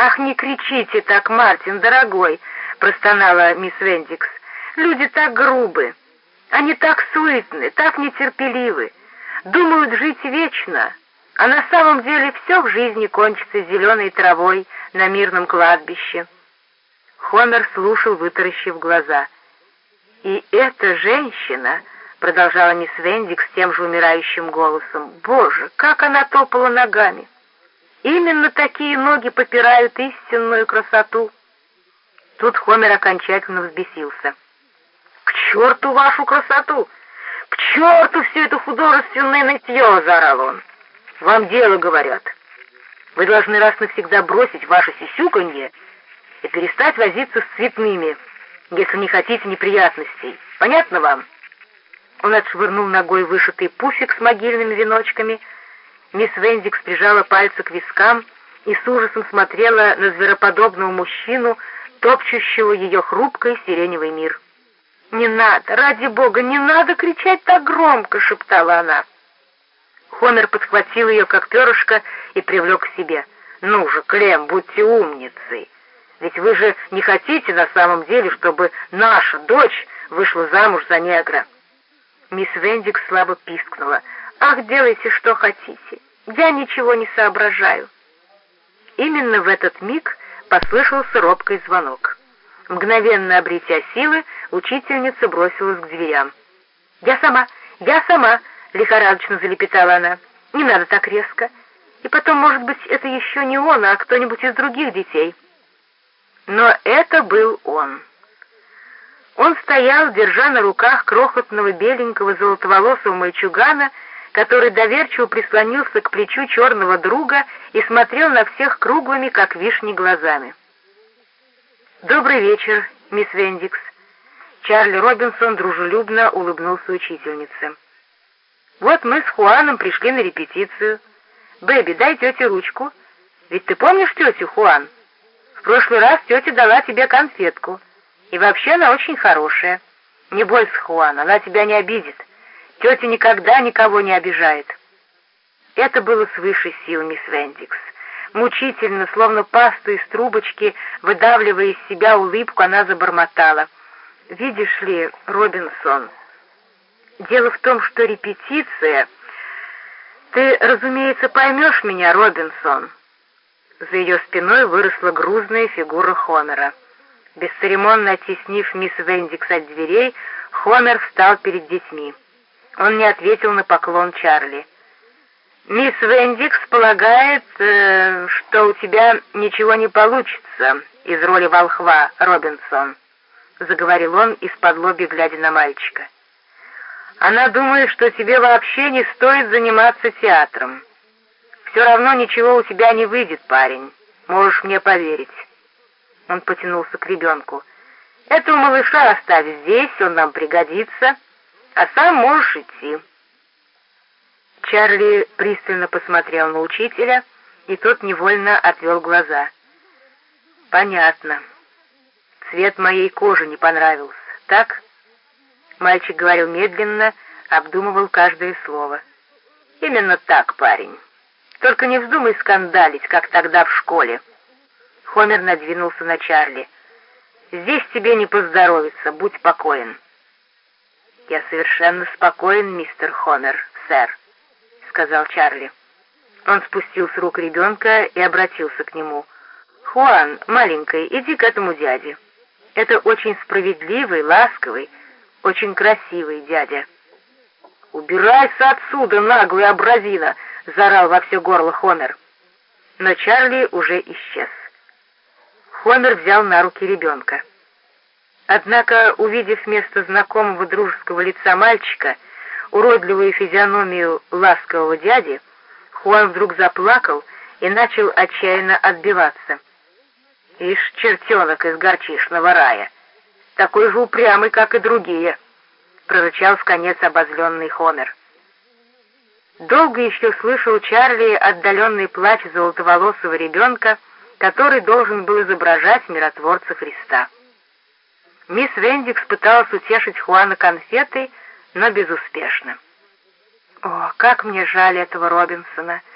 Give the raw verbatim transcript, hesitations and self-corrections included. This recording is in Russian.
«Ах, не кричите так, Мартин, дорогой!» — простонала мисс Вендикс. «Люди так грубы, они так суетны, так нетерпеливы, думают жить вечно, а на самом деле все в жизни кончится зеленой травой на мирном кладбище». Хомер слушал, вытаращив глаза. «И эта женщина...» — продолжала мисс Вендикс тем же умирающим голосом. «Боже, как она топала ногами! Именно такие ноги попирают истинную красоту». Тут Хомер окончательно взбесился. «К черту вашу красоту! К черту все это художественное нытье!» — заорал он. «Вам дело говорят. Вы должны раз навсегда бросить ваше сисюканье и перестать возиться с цветными, если не хотите неприятностей. Понятно вам?» Он отшвырнул ногой вышитый пуфик с могильными веночками. Мисс Вендикс прижала пальцы к вискам и с ужасом смотрела на звероподобного мужчину, топчущего ее хрупкий сиреневый мир. «Не надо, ради бога, не надо кричать так громко!» — шептала она. Хомер подхватил ее, как перышко, и привлек к себе. «Ну же, Клем, будьте умницей! Ведь вы же не хотите на самом деле, чтобы наша дочь вышла замуж за негра!» Мисс Вендикс слабо пискнула. «Ах, делайте, что хотите! Я ничего не соображаю!» Именно в этот миг послышался робкий звонок. Мгновенно обретя силы, учительница бросилась к дверям. «Я сама, я сама!» — лихорадочно залепетала она. «Не надо так резко. И потом, может быть, это еще не он, а кто-нибудь из других детей». Но это был он. Он стоял, держа на руках крохотного беленького золотоволосого мальчугана, который доверчиво прислонился к плечу черного друга и смотрел на всех круглыми, как вишни, глазами. «Добрый вечер, мисс Вендикс». Чарли Робинсон дружелюбно улыбнулся учительнице. «Вот мы с Хуаном пришли на репетицию. Бэби, дай тете ручку. Ведь ты помнишь тетю, Хуан? В прошлый раз тетя дала тебе конфетку. И вообще она очень хорошая. Не бойся, Хуан, она тебя не обидит. Тетя никогда никого не обижает». Это было свыше сил мисс Вендикс. Мучительно, словно пасту из трубочки, выдавливая из себя улыбку, она забормотала. «Видишь ли, Робинсон, дело в том, что репетиция... Ты, разумеется, поймешь меня, Робинсон». За ее спиной выросла грузная фигура Хомера. Бесцеремонно оттеснив мисс Вендикс от дверей, Хомер встал перед детьми. Он не ответил на поклон Чарли. «Мисс Вендикс полагает, э, что у тебя ничего не получится из роли волхва, Робинсон», — заговорил он исподлобья, глядя на мальчика. «Она думает, что тебе вообще не стоит заниматься театром. Все равно ничего у тебя не выйдет, парень, можешь мне поверить». Он потянулся к ребенку. «Этого малыша оставь здесь, он нам пригодится, а сам можешь идти». Чарли пристально посмотрел на учителя, и тот невольно отвел глаза. «Понятно. Цвет моей кожи не понравился, так?» Мальчик говорил медленно, обдумывал каждое слово. «Именно так, парень. Только не вздумай скандалить, как тогда в школе». Хомер надвинулся на Чарли. «Здесь тебе не поздоровится, будь покоен». «Я совершенно спокоен, мистер Хомер, сэр», — сказал Чарли. Он спустил с рук ребенка и обратился к нему. «Хуан, маленький, иди к этому дяде. Это очень справедливый, ласковый, очень красивый дядя». «Убирайся отсюда, наглый образина!» — заорал во все горло Хомер. Но Чарли уже исчез. Хомер взял на руки ребенка. Однако, увидев вместо знакомого дружеского лица мальчика уродливую физиономию ласкового дяди, Хуан вдруг заплакал и начал отчаянно отбиваться. «Ишь, чертенок из горчичного рая! Такой же упрямый, как и другие!» — прорычал вконец обозленный Хомер. Долго еще слышал Чарли отдаленный плач золотоволосого ребенка, который должен был изображать миротворца Христа. Мисс Вендикс пыталась утешить Хуана конфетой, но безуспешно. «О, как мне жаль этого Робинсона!»